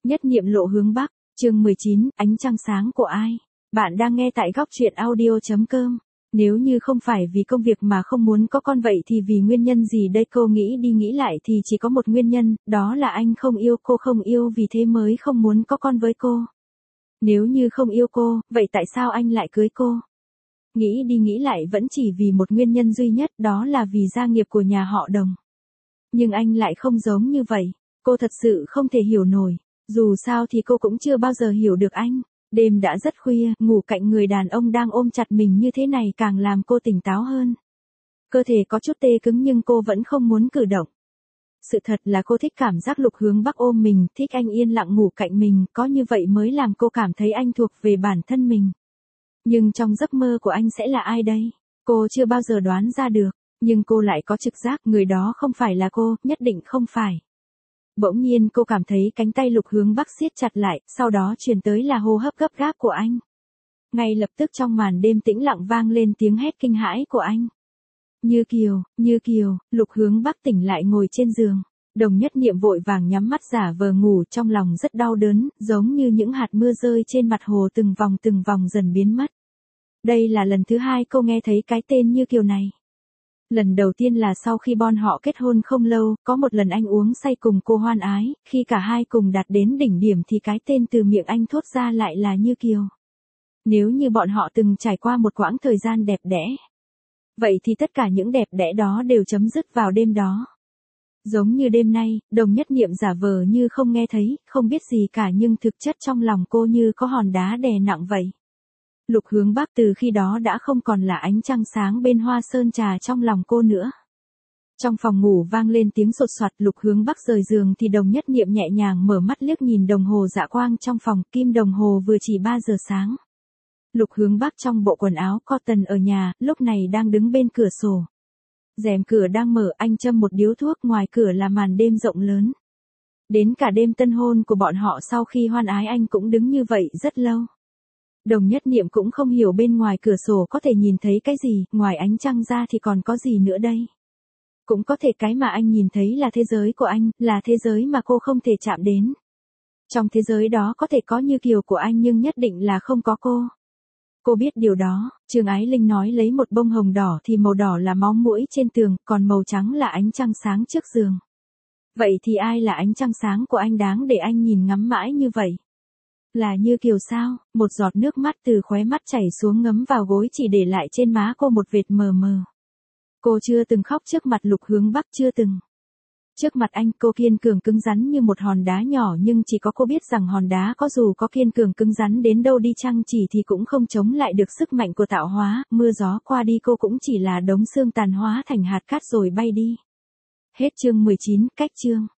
Nhất niệm lộ hướng Bắc, chương 19, ánh trăng sáng của ai? Bạn đang nghe tại góc truyện audio.com. Nếu như không phải vì công việc mà không muốn có con vậy thì vì nguyên nhân gì đây? Cô nghĩ đi nghĩ lại thì chỉ có một nguyên nhân, đó là anh không yêu cô, không yêu vì thế mới không muốn có con với cô. Nếu như không yêu cô, vậy tại sao anh lại cưới cô? Nghĩ đi nghĩ lại vẫn chỉ vì một nguyên nhân duy nhất, đó là vì gia nghiệp của nhà họ Đồng. Nhưng anh lại không giống như vậy, cô thật sự không thể hiểu nổi. Dù sao thì cô cũng chưa bao giờ hiểu được anh. Đêm đã rất khuya, ngủ cạnh người đàn ông đang ôm chặt mình như thế này càng làm cô tỉnh táo hơn. Cơ thể có chút tê cứng nhưng cô vẫn không muốn cử động. Sự thật là cô thích cảm giác Lục Hướng Bắc ôm mình, thích anh yên lặng ngủ cạnh mình, có như vậy mới làm cô cảm thấy anh thuộc về bản thân mình. Nhưng trong giấc mơ của anh sẽ là ai đây? Cô chưa bao giờ đoán ra được, nhưng cô lại có trực giác người đó không phải là cô, nhất định không phải. Bỗng nhiên cô cảm thấy cánh tay Lục Hướng Bắc siết chặt lại, sau đó truyền tới là hô hấp gấp gáp của anh. Ngay lập tức trong màn đêm tĩnh lặng vang lên tiếng hét kinh hãi của anh. Như Kiều, Lục Hướng Bắc tỉnh lại ngồi trên giường. Đồng Nhất Niệm vội vàng nhắm mắt giả vờ ngủ, trong lòng rất đau đớn, giống như những hạt mưa rơi trên mặt hồ từng vòng dần biến mất. Đây là lần thứ hai cô nghe thấy cái tên Như Kiều này. Lần đầu tiên là sau khi bọn họ kết hôn không lâu, có một lần anh uống say cùng cô hoan ái, khi cả hai cùng đạt đến đỉnh điểm thì cái tên từ miệng anh thốt ra lại là Như Kiều. Nếu như bọn họ từng trải qua một quãng thời gian đẹp đẽ, vậy thì tất cả những đẹp đẽ đó đều chấm dứt vào đêm đó. Giống như đêm nay, Đồng Nhất Niệm giả vờ như không nghe thấy, không biết gì cả nhưng thực chất trong lòng cô như có hòn đá đè nặng vậy. Lục Hướng Bắc từ khi đó đã không còn là ánh trăng sáng bên hoa sơn trà trong lòng cô nữa. Trong phòng ngủ vang lên tiếng sột soạt, Lục Hướng Bắc rời giường thì Đồng Nhất Niệm nhẹ nhàng mở mắt liếc nhìn đồng hồ dạ quang trong phòng, kim đồng hồ vừa chỉ 3 giờ sáng. Lục Hướng Bắc trong bộ quần áo cotton ở nhà, lúc này đang đứng bên cửa sổ. Rèm cửa đang mở, anh châm một điếu thuốc, ngoài cửa là màn đêm rộng lớn. Đến cả đêm tân hôn của bọn họ sau khi hoan ái anh cũng đứng như vậy rất lâu. Đồng Nhất Niệm cũng không hiểu bên ngoài cửa sổ có thể nhìn thấy cái gì, ngoài ánh trăng ra thì còn có gì nữa đây. Cũng có thể cái mà anh nhìn thấy là thế giới của anh, là thế giới mà cô không thể chạm đến. Trong thế giới đó có thể có Như Kiều của anh nhưng nhất định là không có cô. Cô biết điều đó, Trương Ái Linh nói lấy một bông hồng đỏ thì màu đỏ là máu mũi trên tường, còn màu trắng là ánh trăng sáng trước giường. Vậy thì ai là ánh trăng sáng của anh đáng để anh nhìn ngắm mãi như vậy? Là Như Kiều sao? Một giọt nước mắt từ khóe mắt chảy xuống ngấm vào gối chỉ để lại trên má cô một vệt mờ mờ. Cô chưa từng khóc trước mặt Lục Hướng Bắc, chưa từng. Trước mặt anh cô kiên cường cứng rắn như một hòn đá nhỏ nhưng chỉ có cô biết rằng hòn đá có dù có kiên cường cứng rắn đến đâu đi chăng chỉ thì cũng không chống lại được sức mạnh của tạo hóa, mưa gió qua đi cô cũng chỉ là đống xương tàn hóa thành hạt cát rồi bay đi. Hết chương 19, cách chương.